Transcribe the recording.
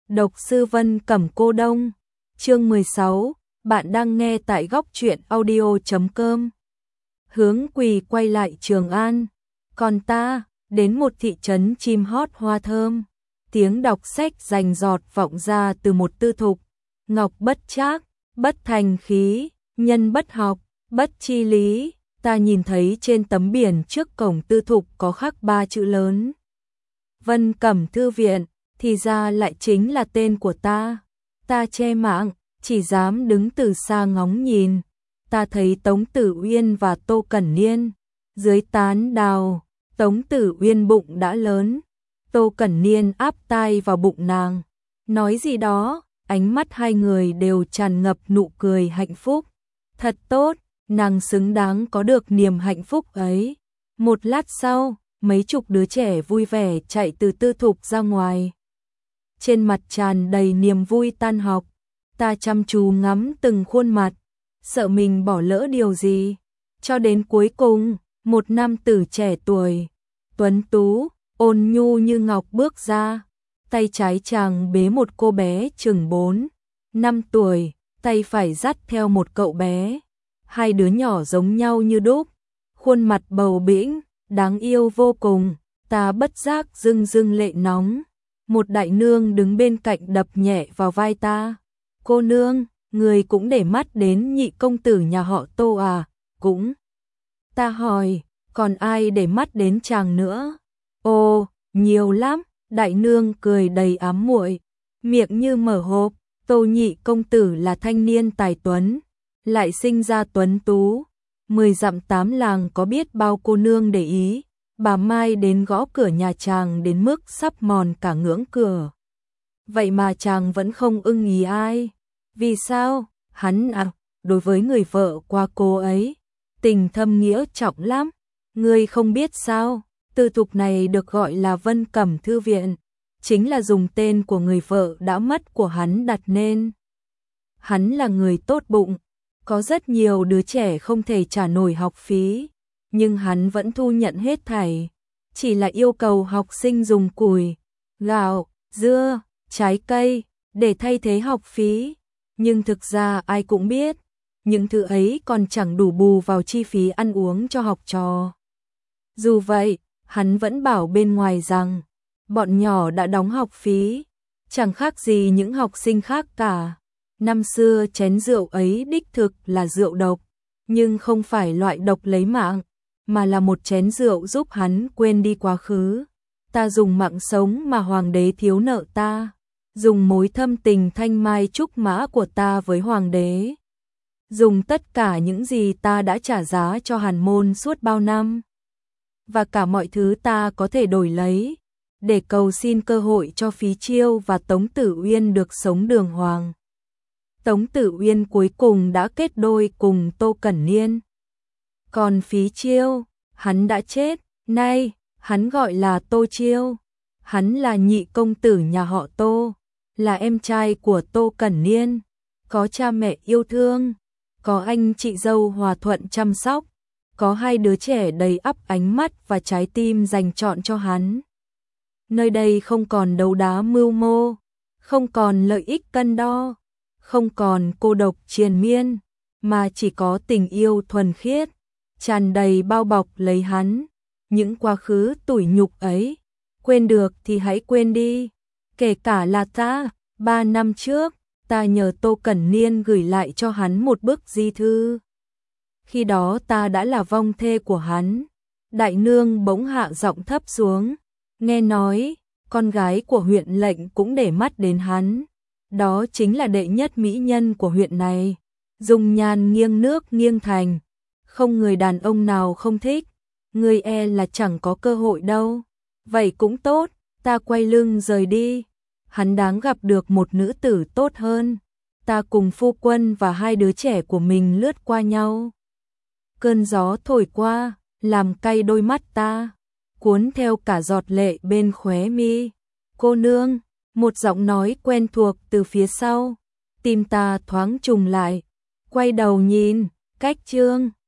Độc sư Vân Cẩm Cô Đông. Chương 16, bạn đang nghe tại góc truyện audio.com. Hướng Quỳ quay lại Trường An, còn ta đến một thị trấn chim hót hoa thơm. Tiếng đọc sách rành rọt vọng ra từ một tư thục. Ngọc bất trác, bất thành khí, nhân bất học, bất chi lý. Ta nhìn thấy trên tấm biển trước cổng tư thục có khắc 3 chữ lớn. Vân Cẩm Thư Viện, thì ra lại chính là tên của ta. Ta che mạng, chỉ dám đứng từ xa ngóng nhìn. Ta thấy Tống Tử Uyên và Tô Cẩn Niên. Dưới tán đào, Tống Tử Uyên bụng đã lớn. Tô Cẩn Niên áp tai vào bụng nàng. Nói gì đó, ánh mắt hai người đều tràn ngập nụ cười hạnh phúc. Thật tốt, nàng xứng đáng có được niềm hạnh phúc ấy. Một lát sau, mấy chục đứa trẻ vui vẻ chạy từ tư thục ra ngoài. Trên mặt tràn đầy niềm vui tan học. Ta chăm chú ngắm từng khuôn mặt, sợ mình bỏ lỡ điều gì. Cho đến cuối cùng, một nam tử trẻ tuổi, tuấn tú, ôn nhu như ngọc bước ra. Tay trái chàng bế một cô bé chừng 4, 5 tuổi, tay phải dắt theo một cậu bé. Hai đứa nhỏ giống nhau như đúc, khuôn mặt bầu bĩnh, đáng yêu vô cùng. Ta bất giác rưng rưng lệ nóng. Một đại nương đứng bên cạnh đập nhẹ vào vai ta. Cô nương, người cũng để mắt đến nhị công tử nhà họ Tô à? Cũng. Ta hỏi, còn ai để mắt đến chàng nữa? Ồ, nhiều lắm. Đại nương cười đầy ám muội, miệng như mở hộp. Tô nhị công tử là thanh niên tài tuấn, lại sinh ra tuấn tú. 10 dặm 8 làng có biết bao cô nương để ý. Bà Mai đến gõ cửa nhà chàng đến mức sắp mòn cả ngưỡng cửa. Vậy mà chàng vẫn không ưng ý ai. Vì sao? Hắn đối với người vợ qua cô ấy, tình thâm nghĩa trọng lắm. Ngươi không biết sao? Tư thục này được gọi là Vân Cẩm Thư Viện, chính là dùng tên của người vợ đã mất của hắn đặt nên. Hắn là người tốt bụng, có rất nhiều đứa trẻ không thể trả nổi học phí, nhưng hắn vẫn thu nhận hết thảy, chỉ là yêu cầu học sinh dùng củi, gạo, dưa, trái cây để thay thế học phí. Nhưng thực ra ai cũng biết, những thứ ấy còn chẳng đủ bù vào chi phí ăn uống cho học trò. Dù vậy, hắn vẫn bảo bên ngoài rằng, bọn nhỏ đã đóng học phí, chẳng khác gì những học sinh khác cả. Năm xưa chén rượu ấy đích thực là rượu độc, nhưng không phải loại độc lấy mạng, mà là một chén rượu giúp hắn quên đi quá khứ. Ta dùng mạng sống mà hoàng đế thiếu nợ ta, dùng mối thâm tình thanh mai trúc mã của ta với hoàng đế, dùng tất cả những gì ta đã trả giá cho Hàn Môn suốt bao năm, và cả mọi thứ ta có thể đổi lấy, để cầu xin cơ hội cho Phí Chiêu và Tống Tử Uyên được sống đường hoàng. Tống Tử Uyên cuối cùng đã kết đôi cùng Tô Cẩn Niên. Còn Phí Chiêu, hắn đã chết, nay, hắn gọi là Tô Chiêu. Hắn là nhị công tử nhà họ Tô, là em trai của Tô Cẩn Niên, có cha mẹ yêu thương, có anh chị dâu hòa thuận chăm sóc, có hai đứa trẻ đầy ắp ánh mắt và trái tim dành trọn cho hắn. Nơi đây không còn đấu đá mưu mô, không còn lợi ích cân đo, không còn cô độc triền miên, mà chỉ có tình yêu thuần khiết, tràn đầy bao bọc lấy hắn. Những quá khứ tủi nhục ấy, quên được thì hãy quên đi. Kể cả là ta, 3 năm trước, ta nhờ Tô Cẩn Niên gửi lại cho hắn một bức di thư. Khi đó ta đã là vong thê của hắn. Đại nương bỗng hạ giọng thấp xuống, nghe nói, con gái của huyện lệnh cũng để mắt đến hắn. Đó chính là đệ nhất mỹ nhân của huyện này, dung nhan nghiêng nước nghiêng thành, không người đàn ông nào không thích. Ngươi e là chẳng có cơ hội đâu. Vậy cũng tốt, ta quay lưng rời đi. Hắn đáng gặp được một nữ tử tốt hơn. Ta cùng phu quân và hai đứa trẻ của mình lướt qua nhau. Cơn gió thổi qua, làm cay đôi mắt ta, cuốn theo cả giọt lệ bên khóe mi. Cô nương, một giọng nói quen thuộc từ phía sau. Tim ta thoáng trùng lại, quay đầu nhìn, cách chương